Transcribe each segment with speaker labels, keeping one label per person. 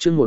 Speaker 1: chương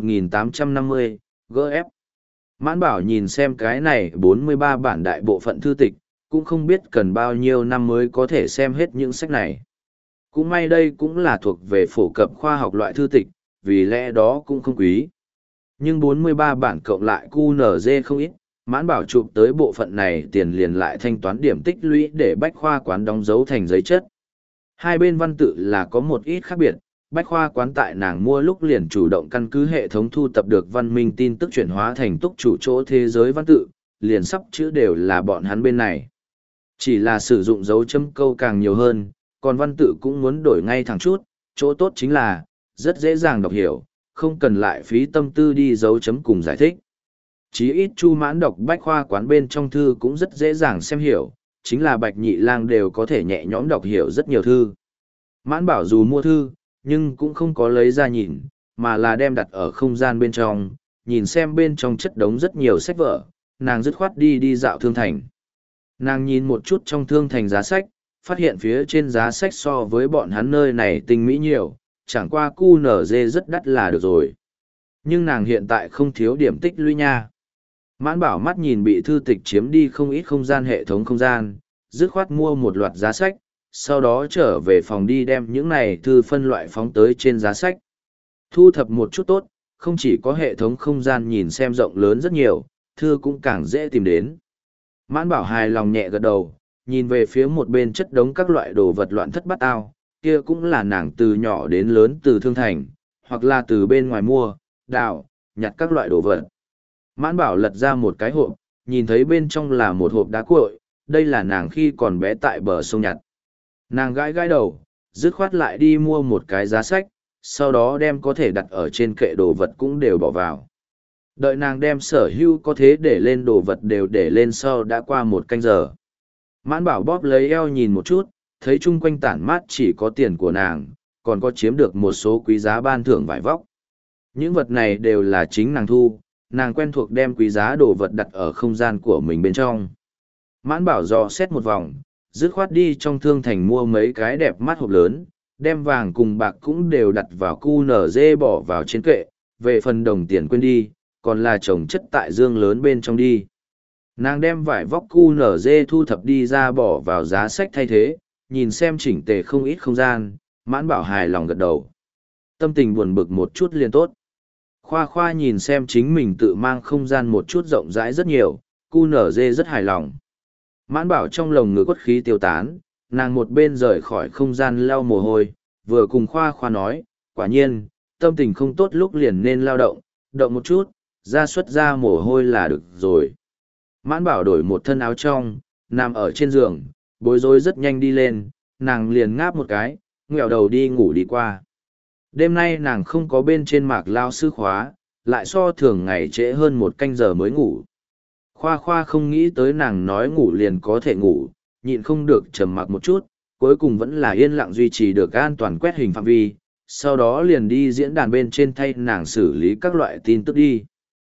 Speaker 1: 1850, GF. Mãn Bảo nhìn xem cái này 43 bản đại bộ phận thư tịch, cũng không biết cần bao nhiêu năm mới có thể xem hết những sách này. Cũng may đây cũng là thuộc về phổ cập khoa học loại thư tịch, vì lẽ đó cũng không quý. Nhưng 43 bản cộng lại QNZ không ít, Mãn Bảo chụp tới bộ phận này tiền liền lại thanh toán điểm tích lũy để bách khoa quán đóng dấu thành giấy chất. Hai bên văn tự là có một ít khác biệt, bách khoa quán tại nàng mua lúc liền chủ động căn cứ hệ thống thu tập được văn minh tin tức chuyển hóa thành túc chủ chỗ thế giới văn tự, liền sắp chữ đều là bọn hắn bên này. Chỉ là sử dụng dấu chấm câu càng nhiều hơn, còn văn tự cũng muốn đổi ngay thẳng chút, chỗ tốt chính là, rất dễ dàng đọc hiểu, không cần lại phí tâm tư đi dấu chấm cùng giải thích. Chí ít Chu Mãn đọc bách khoa quán bên trong thư cũng rất dễ dàng xem hiểu, chính là Bạch Nhị Lang đều có thể nhẹ nhõm đọc hiểu rất nhiều thư. Mãn Bảo dù mua thư, nhưng cũng không có lấy ra nhìn, mà là đem đặt ở không gian bên trong, nhìn xem bên trong chất đống rất nhiều sách vở, nàng dứt khoát đi dạo thương thành. Nàng nhìn một chút trong thương thành giá sách, phát hiện phía trên giá sách so với bọn hắn nơi này tinh mỹ nhiều, chẳng qua QNZ rất đắt là được rồi. Nhưng nàng hiện tại không thiếu điểm tích lũy nha. Mãn Bảo mắt nhìn bị thư tịch chiếm đi không ít không gian hệ thống không gian, dứt khoát mua một loạt giá sách, sau đó trở về phòng đi đem những này thư phân loại phóng tới trên giá sách. Thu thập một chút tốt, không chỉ có hệ thống không gian nhìn xem rộng lớn rất nhiều, thư cũng càng dễ tìm đến. Mãn Bảo hài lòng nhẹ gật đầu, nhìn về phía một bên chất đống các loại đồ vật loạn thất bát ao, kia cũng là nàng từ nhỏ đến lớn từ thương thành, hoặc là từ bên ngoài mua, đào, nhặt các loại đồ vật. Mãn Bảo lật ra một cái hộp, nhìn thấy bên trong là một hộp đá cuội, đây là nàng khi còn bé tại bờ sông nhặt. Nàng gãi gãi đầu, dứt khoát lại đi mua một cái giá sách, sau đó đem có thể đặt ở trên kệ đồ vật cũng đều bỏ vào. Đợi nàng đem sở hữu có thế để lên đồ vật đều để lên sau đã qua một canh giờ. Mãn Bảo bóp lấy eo nhìn một chút, thấy chung quanh tản mát chỉ có tiền của nàng, còn có chiếm được một số quý giá ban thưởng vải vóc. Những vật này đều là chính nàng thu, nàng quen thuộc đem quý giá đồ vật đặt ở không gian của mình bên trong. Mãn Bảo dò xét một vòng, dứt khoát đi trong thương thành mua mấy cái đẹp mắt hộp lớn, đem vàng cùng bạc cũng đều đặt vào QNZ bỏ vào trên kệ, về phần đồng tiền quên đi, còn là chồng chất tại dương lớn bên trong đi. Nàng đem vải vóc QNZ thu thập đi ra bỏ vào giá sách thay thế, nhìn xem chỉnh tề không ít không gian, Mãn Bảo hài lòng gật đầu. Tâm tình buồn bực một chút liền tốt. Khoa Khoa nhìn xem chính mình tự mang không gian một chút rộng rãi rất nhiều, QNZ rất hài lòng. Mãn Bảo trong lồng ngực quất khí tiêu tán, nàng một bên rời khỏi không gian lau mồ hôi, vừa cùng Khoa Khoa nói, quả nhiên, tâm tình không tốt lúc liền nên lao động, động một chút, ra xuất ra mồ hôi là được rồi. Mãn Bảo đổi một thân áo trong, nằm ở trên giường, bối rối rất nhanh đi lên, nàng liền ngáp một cái, ngẹo đầu đi ngủ đi qua. Đêm nay nàng không có bên trên mạc lao sư khóa, lại so thường ngày trễ hơn một canh giờ mới ngủ. Khoa Khoa không nghĩ tới nàng nói ngủ liền có thể ngủ, nhịn không được trầm mặc một chút, cuối cùng vẫn là yên lặng duy trì được an toàn quét hình phạm vi, sau đó liền đi diễn đàn bên trên thay nàng xử lý các loại tin tức đi.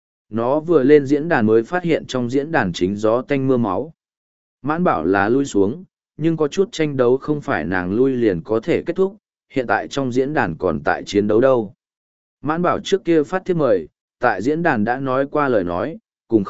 Speaker 1: Nó vừa lên diễn đàn mới phát hiện trong diễn đàn chính gió tanh mưa máu. Mãn Bảo là lui xuống, nhưng có chút tranh đấu không phải nàng lui liền có thể kết thúc, hiện tại trong diễn đàn còn tại chiến đấu đâu. Mãn Bảo trước kia phát thiếp mời, tại diễn đàn đã nói qua lời nói, cùng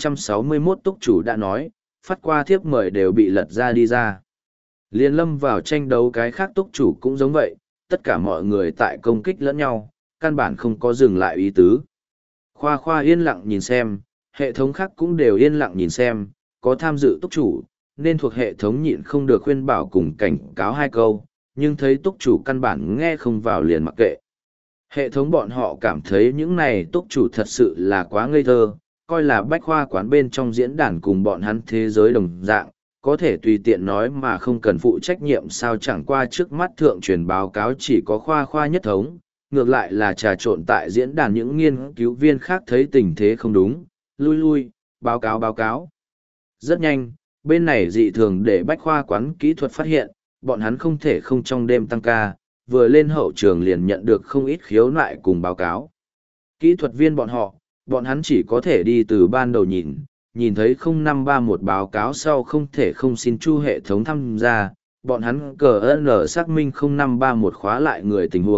Speaker 1: 0561 túc chủ đã nói, phát qua thiếp mời đều bị lật ra đi ra. Liên lâm vào tranh đấu cái khác túc chủ cũng giống vậy, tất cả mọi người tại công kích lẫn nhau, căn bản không có dừng lại ý tứ. Khoa Khoa yên lặng nhìn xem, hệ thống khác cũng đều yên lặng nhìn xem, có tham dự túc chủ, nên thuộc hệ thống nhịn không được khuyên bảo cùng cảnh cáo hai câu, nhưng thấy túc chủ căn bản nghe không vào liền mặc kệ. Hệ thống bọn họ cảm thấy những này túc chủ thật sự là quá ngây thơ, coi là bách khoa quán bên trong diễn đàn cùng bọn hắn thế giới đồng dạng, có thể tùy tiện nói mà không cần phụ trách nhiệm sao chẳng qua trước mắt thượng truyền báo cáo chỉ có Khoa Khoa nhất thống, ngược lại là trà trộn tại diễn đàn những nghiên cứu viên khác thấy tình thế không đúng, lui, báo cáo. Rất nhanh, bên này dị thường để bách khoa quán kỹ thuật phát hiện, bọn hắn không thể không trong đêm tăng ca, vừa lên hậu trường liền nhận được không ít khiếu nại cùng báo cáo. Kỹ thuật viên bọn hắn chỉ có thể đi từ ban đầu nhìn thấy 0531 báo cáo sau không thể không xin chu hệ thống tham gia, bọn hắn cờ ơn xác minh 0531 khóa lại người tình huống,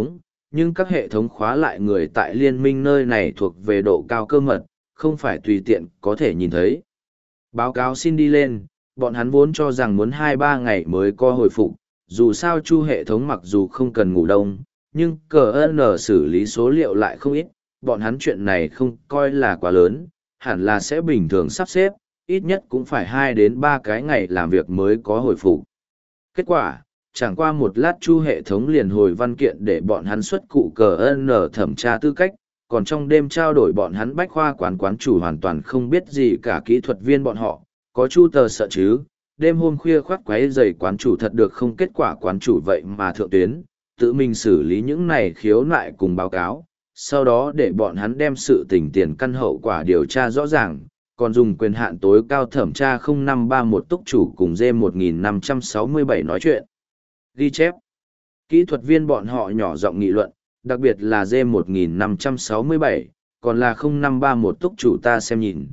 Speaker 1: nhưng các hệ thống khóa lại người tại liên minh nơi này thuộc về độ cao cơ mật, không phải tùy tiện có thể nhìn thấy. Báo cáo xin đi lên, bọn hắn vốn cho rằng muốn 2-3 ngày mới có hồi phục, dù sao chu hệ thống mặc dù không cần ngủ đông, nhưng CN xử lý số liệu lại không ít, bọn hắn chuyện này không coi là quá lớn, hẳn là sẽ bình thường sắp xếp, ít nhất cũng phải 2-3 cái ngày làm việc mới có hồi phục. Kết quả, chẳng qua một lát chu hệ thống liền hồi văn kiện để bọn hắn xuất cụ CN thẩm tra tư cách, còn trong đêm trao đổi bọn hắn bách khoa quán chủ hoàn toàn không biết gì cả kỹ thuật viên bọn họ, có chu tờ sợ chứ, đêm hôm khuya khoác quấy giày quán chủ thật được không, kết quả quán chủ vậy mà thượng tuyến, tự mình xử lý những này khiếu nại cùng báo cáo, sau đó để bọn hắn đem sự tình tiền căn hậu quả điều tra rõ ràng, còn dùng quyền hạn tối cao thẩm tra 0531 túc chủ cùng D1567 nói chuyện. Ghi chép. Kỹ thuật viên bọn họ nhỏ giọng nghị luận, đặc biệt là D1567, còn là 0531 túc chủ ta xem nhìn.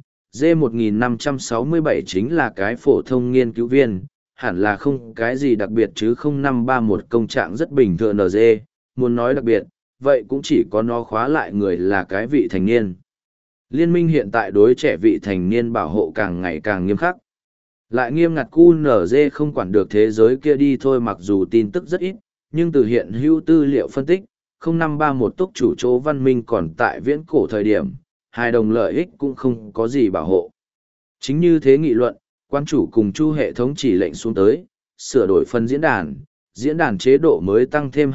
Speaker 1: D1567 chính là cái phổ thông nghiên cứu viên, hẳn là không cái gì đặc biệt chứ 0531 công trạng rất bình thường NG, muốn nói đặc biệt, vậy cũng chỉ có nó khóa lại người là cái vị thành niên. Liên minh hiện tại đối trẻ vị thành niên bảo hộ càng ngày càng nghiêm khắc. Lại nghiêm ngặt QNZ không quản được thế giới kia đi thôi, mặc dù tin tức rất ít, nhưng từ hiện hữu tư liệu phân tích, 0531 túc chủ chỗ văn minh còn tại viễn cổ thời điểm, hai đồng lợi ích cũng không có gì bảo hộ. Chính như thế nghị luận, quan chủ cùng chu hệ thống chỉ lệnh xuống tới, sửa đổi phần diễn đàn chế độ mới tăng thêm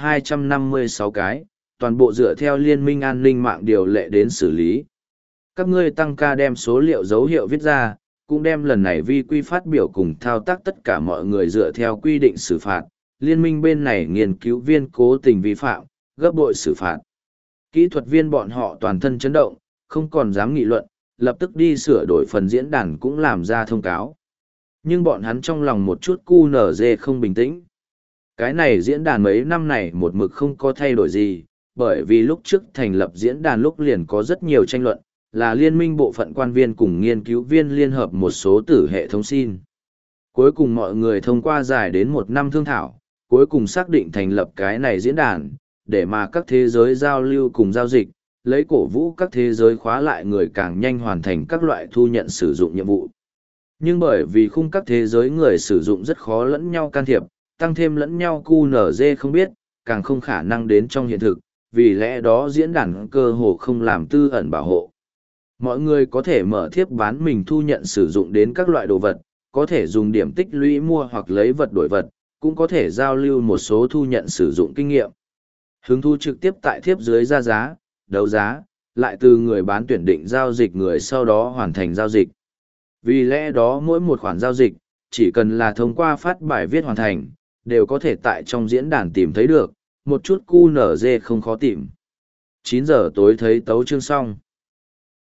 Speaker 1: 256 cái, toàn bộ dựa theo liên minh an ninh mạng điều lệ đến xử lý. Các ngươi tăng ca đem số liệu dấu hiệu viết ra, cũng đem lần này vi quy phát biểu cùng thao tác tất cả mọi người dựa theo quy định xử phạt, liên minh bên này nghiên cứu viên cố tình vi phạm, gấp bội xử phạt. Kỹ thuật viên bọn họ toàn thân chấn động, không còn dám nghị luận, lập tức đi sửa đổi phần diễn đàn cũng làm ra thông cáo. Nhưng bọn hắn trong lòng một chút QNZ không bình tĩnh. Cái này diễn đàn mấy năm này một mực không có thay đổi gì, bởi vì lúc trước thành lập diễn đàn lúc liền có rất nhiều tranh luận, là liên minh bộ phận quan viên cùng nghiên cứu viên liên hợp một số tử hệ thống xin. Cuối cùng mọi người thông qua dài đến 1 năm thương thảo, cuối cùng xác định thành lập cái này diễn đàn, để mà các thế giới giao lưu cùng giao dịch, lấy cổ vũ các thế giới khóa lại người càng nhanh hoàn thành các loại thu nhận sử dụng nhiệm vụ. Nhưng bởi vì khung các thế giới người sử dụng rất khó lẫn nhau can thiệp, tăng thêm lẫn nhau QNZ không biết, càng không khả năng đến trong hiện thực, vì lẽ đó diễn đàn cơ hồ không làm tư ẩn bảo hộ. Mọi người có thể mở thiếp bán mình thu nhận sử dụng đến các loại đồ vật, có thể dùng điểm tích lũy mua hoặc lấy vật đổi vật, cũng có thể giao lưu một số thu nhận sử dụng kinh nghiệm. Hứng thu trực tiếp tại thiếp dưới ra giá, đấu giá, lại từ người bán tuyển định giao dịch người sau đó hoàn thành giao dịch. Vì lẽ đó mỗi một khoản giao dịch, chỉ cần là thông qua phát bài viết hoàn thành, đều có thể tại trong diễn đàn tìm thấy được, một chút QNZ không khó tìm. 9 giờ tối thấy tấu chương xong.